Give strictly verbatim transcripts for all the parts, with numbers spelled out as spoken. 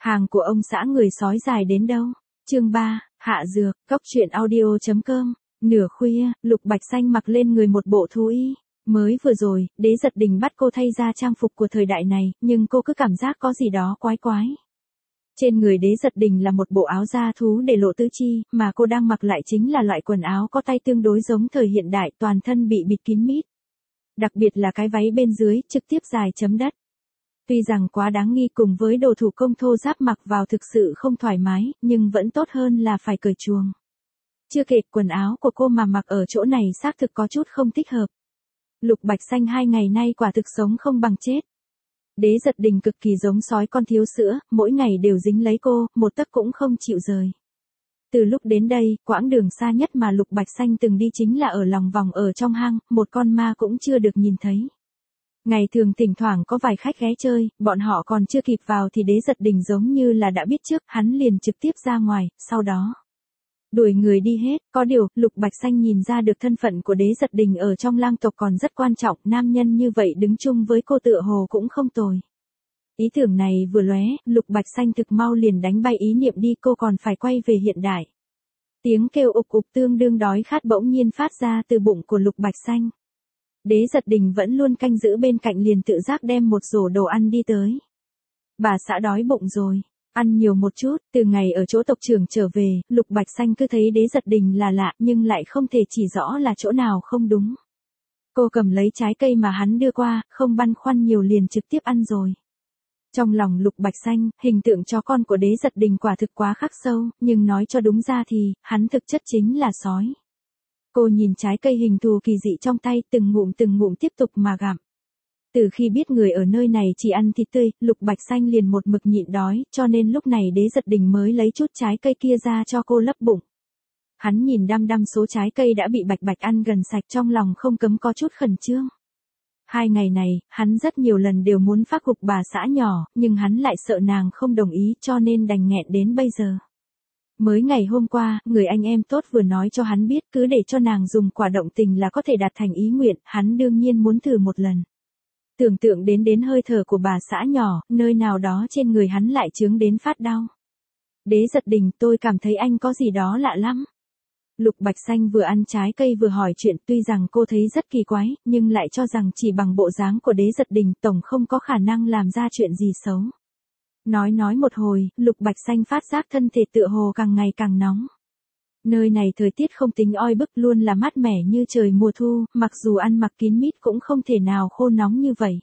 Hàng của ông xã người sói dài đến đâu? Chương ba, hạ dược, cốc truyện audio.com. Nửa khuya, Lục Bạch Xanh mặc lên người một bộ thú y. Mới vừa rồi, Đế Giật Đình bắt cô thay ra trang phục của thời đại này, nhưng cô cứ cảm giác có gì đó quái quái. Trên người Đế Giật Đình là một bộ áo da thú để lộ tứ chi, mà cô đang mặc lại chính là loại quần áo có tay tương đối giống thời hiện đại, toàn thân bị bịt kín mít. Đặc biệt là cái váy bên dưới, trực tiếp dài chấm đất. Tuy rằng quá đáng nghi cùng với đồ thủ công thô ráp mặc vào thực sự không thoải mái, nhưng vẫn tốt hơn là phải cởi chuồng. Chưa kể quần áo của cô mà mặc ở chỗ này xác thực có chút không thích hợp. Lục Bạch Xanh hai ngày nay quả thực sống không bằng chết. Đế Giật Đình cực kỳ giống sói con thiếu sữa, mỗi ngày đều dính lấy cô, một tấc cũng không chịu rời. Từ lúc đến đây, quãng đường xa nhất mà Lục Bạch Xanh từng đi chính là ở lòng vòng ở trong hang, một con ma cũng chưa được nhìn thấy. Ngày thường thỉnh thoảng có vài khách ghé chơi, bọn họ còn chưa kịp vào thì Đế Giật Đình giống như là đã biết trước, hắn liền trực tiếp ra ngoài, sau đó đuổi người đi hết. Có điều, Lục Bạch Xanh nhìn ra được thân phận của Đế Giật Đình ở trong lang tộc còn rất quan trọng, nam nhân như vậy đứng chung với cô tựa hồ cũng không tồi. Ý tưởng này vừa lóe, Lục Bạch Xanh thực mau liền đánh bay ý niệm đi, cô còn phải quay về hiện đại. Tiếng kêu ục ục tương đương đói khát bỗng nhiên phát ra từ bụng của Lục Bạch Xanh. Đế Giật Đình vẫn luôn canh giữ bên cạnh liền tự giác đem một rổ đồ ăn đi tới. Bà xã đói bụng rồi, ăn nhiều một chút. Từ ngày ở chỗ tộc trưởng trở về, Lục Bạch Xanh cứ thấy Đế Giật Đình là lạ nhưng lại không thể chỉ rõ là chỗ nào không đúng. Cô cầm lấy trái cây mà hắn đưa qua, không băn khoăn nhiều liền trực tiếp ăn rồi. Trong lòng Lục Bạch Xanh, hình tượng chó con của Đế Giật Đình quả thực quá khắc sâu, nhưng nói cho đúng ra thì, hắn thực chất chính là sói. Cô nhìn trái cây hình thù kỳ dị trong tay, từng ngụm từng ngụm tiếp tục mà gặm. Từ khi biết người ở nơi này chỉ ăn thịt tươi, Lục Bạch Xanh liền một mực nhịn đói, cho nên lúc này Đế Giật Đình mới lấy chút trái cây kia ra cho cô lấp bụng. Hắn nhìn đăm đăm số trái cây đã bị bạch bạch ăn gần sạch, trong lòng không cấm có chút khẩn trương. Hai ngày này, hắn rất nhiều lần đều muốn phát gục bà xã nhỏ, nhưng hắn lại sợ nàng không đồng ý cho nên đành nghẹn đến bây giờ. Mới ngày hôm qua, người anh em tốt vừa nói cho hắn biết cứ để cho nàng dùng quả động tình là có thể đạt thành ý nguyện, hắn đương nhiên muốn thử một lần. Tưởng tượng đến đến hơi thở của bà xã nhỏ, nơi nào đó trên người hắn lại chướng đến phát đau. Đế Giật Đình, tôi cảm thấy anh có gì đó lạ lắm. Lục Bạch Xanh vừa ăn trái cây vừa hỏi chuyện, tuy rằng cô thấy rất kỳ quái, nhưng lại cho rằng chỉ bằng bộ dáng của Đế Giật Đình tổng không có khả năng làm ra chuyện gì xấu. Nói nói một hồi, Lục Bạch Xanh phát giác thân thể tựa hồ càng ngày càng nóng. Nơi này thời tiết không tính oi bức, luôn là mát mẻ như trời mùa thu, mặc dù ăn mặc kín mít cũng không thể nào khô nóng như vậy.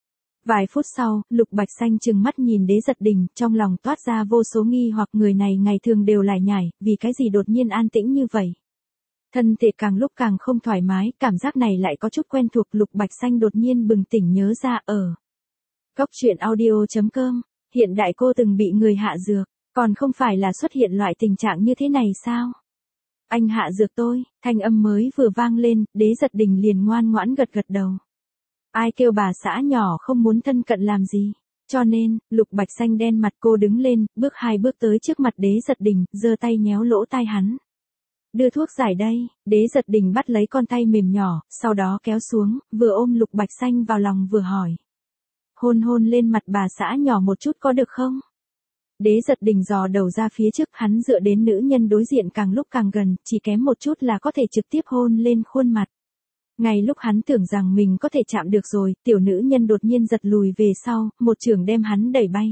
Vài phút sau, Lục Bạch Xanh trừng mắt nhìn Đế Giật Đình, trong lòng toát ra vô số nghi hoặc, người này ngày thường đều lải nhải, vì cái gì đột nhiên an tĩnh như vậy. Thân thể càng lúc càng không thoải mái, cảm giác này lại có chút quen thuộc. Lục Bạch Xanh đột nhiên bừng tỉnh nhớ ra ở cốc truyện audio.com. Hiện đại cô từng bị người hạ dược, còn không phải là xuất hiện loại tình trạng như thế này sao? Anh hạ dược tôi, thanh âm mới vừa vang lên, Đế Giật Đình liền ngoan ngoãn gật gật đầu. Ai kêu bà xã nhỏ không muốn thân cận làm gì? Cho nên, Lục Bạch Xanh đen mặt, cô đứng lên, bước hai bước tới trước mặt Đế Giật Đình, giơ tay nhéo lỗ tai hắn. Đưa thuốc giải đây. Đế Giật Đình bắt lấy con tay mềm nhỏ, sau đó kéo xuống, vừa ôm Lục Bạch Xanh vào lòng vừa hỏi. Hôn hôn lên mặt bà xã nhỏ một chút có được không? Đế Giật Đình dò đầu ra phía trước, hắn dựa đến nữ nhân đối diện càng lúc càng gần, chỉ kém một chút là có thể trực tiếp hôn lên khuôn mặt. Ngay lúc hắn tưởng rằng mình có thể chạm được rồi, tiểu nữ nhân đột nhiên giật lùi về sau, một chưởng đem hắn đẩy bay.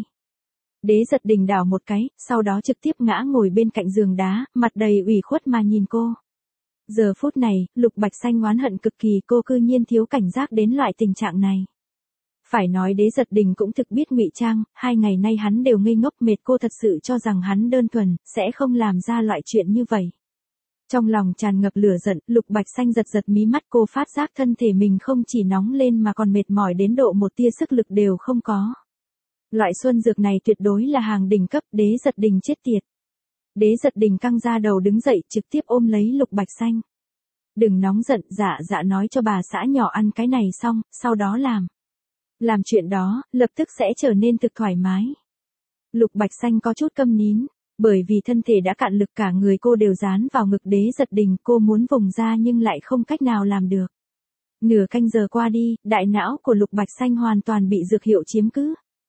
Đế Giật Đình đảo một cái, sau đó trực tiếp ngã ngồi bên cạnh giường đá, mặt đầy ủy khuất mà nhìn cô. Giờ phút này, Lục Bạch Xanh oán hận cực kỳ, cô cư nhiên thiếu cảnh giác đến loại tình trạng này. Phải nói Đế Giật Đình cũng thực biết ngụy trang, hai ngày nay hắn đều ngây ngốc mệt, cô thật sự cho rằng hắn đơn thuần, sẽ không làm ra loại chuyện như vậy. Trong lòng tràn ngập lửa giận, Lục Bạch Xanh giật giật mí mắt, cô phát giác thân thể mình không chỉ nóng lên mà còn mệt mỏi đến độ một tia sức lực đều không có. Loại xuân dược này tuyệt đối là hàng đỉnh cấp. Đế Giật Đình chết tiệt. Đế Giật Đình căng ra đầu đứng dậy, trực tiếp ôm lấy Lục Bạch Xanh. Đừng nóng giận, dạ dạ nói cho bà xã nhỏ ăn cái này xong, sau đó làm. Làm chuyện đó, lập tức sẽ trở nên thực thoải mái. Lục Bạch Xanh có chút câm nín, bởi vì thân thể đã cạn lực, cả người cô đều dán vào ngực Đế Giật Đình, cô muốn vùng ra nhưng lại không cách nào làm được. Nửa canh giờ qua đi, đại não của Lục Bạch Xanh hoàn toàn bị dược hiệu chiếm cứ.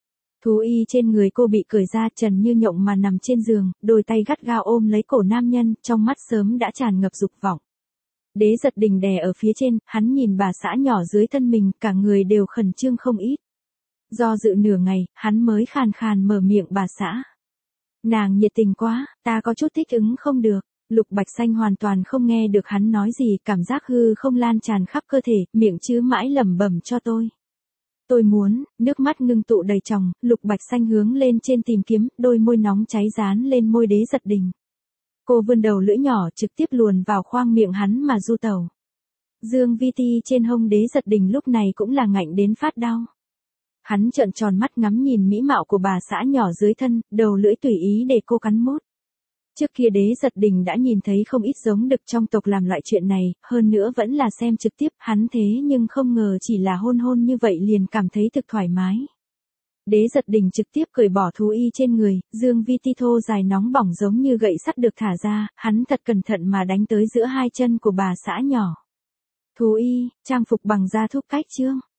Thú y trên người cô bị cởi ra, trần như nhộng mà nằm trên giường, đôi tay gắt gao ôm lấy cổ nam nhân, trong mắt sớm đã tràn ngập dục vọng. Đế Giật Đình đè ở phía trên, hắn nhìn bà xã nhỏ dưới thân mình, cả người đều khẩn trương không ít. Do dự nửa ngày, hắn mới khàn khàn mở miệng, bà xã. Nàng nhiệt tình quá, ta có chút thích ứng không được. Lục Bạch Xanh hoàn toàn không nghe được hắn nói gì, cảm giác hư không lan tràn khắp cơ thể, miệng chứ mãi lẩm bẩm cho tôi. Tôi muốn, nước mắt ngưng tụ đầy tròng, Lục Bạch Xanh hướng lên trên tìm kiếm, đôi môi nóng cháy dán lên môi Đế Giật Đình. Cô vươn đầu lưỡi nhỏ trực tiếp luồn vào khoang miệng hắn mà du tẩu. Dương vi ti trên hông Đế Giật Đình lúc này cũng là ngạnh đến phát đau. Hắn trợn tròn mắt ngắm nhìn mỹ mạo của bà xã nhỏ dưới thân, đầu lưỡi tùy ý để cô cắn mốt. Trước kia Đế Giật Đình đã nhìn thấy không ít giống đực trong tộc làm loại chuyện này, hơn nữa vẫn là xem trực tiếp, hắn thế nhưng không ngờ chỉ là hôn hôn như vậy liền cảm thấy thực thoải mái. Đế Giật Đình trực tiếp cởi bỏ thú y trên người, dương vi ti thô dài nóng bỏng giống như gậy sắt được thả ra, hắn thật cẩn thận mà đánh tới giữa hai chân của bà xã nhỏ. Thú y, trang phục bằng da thúc cách chương.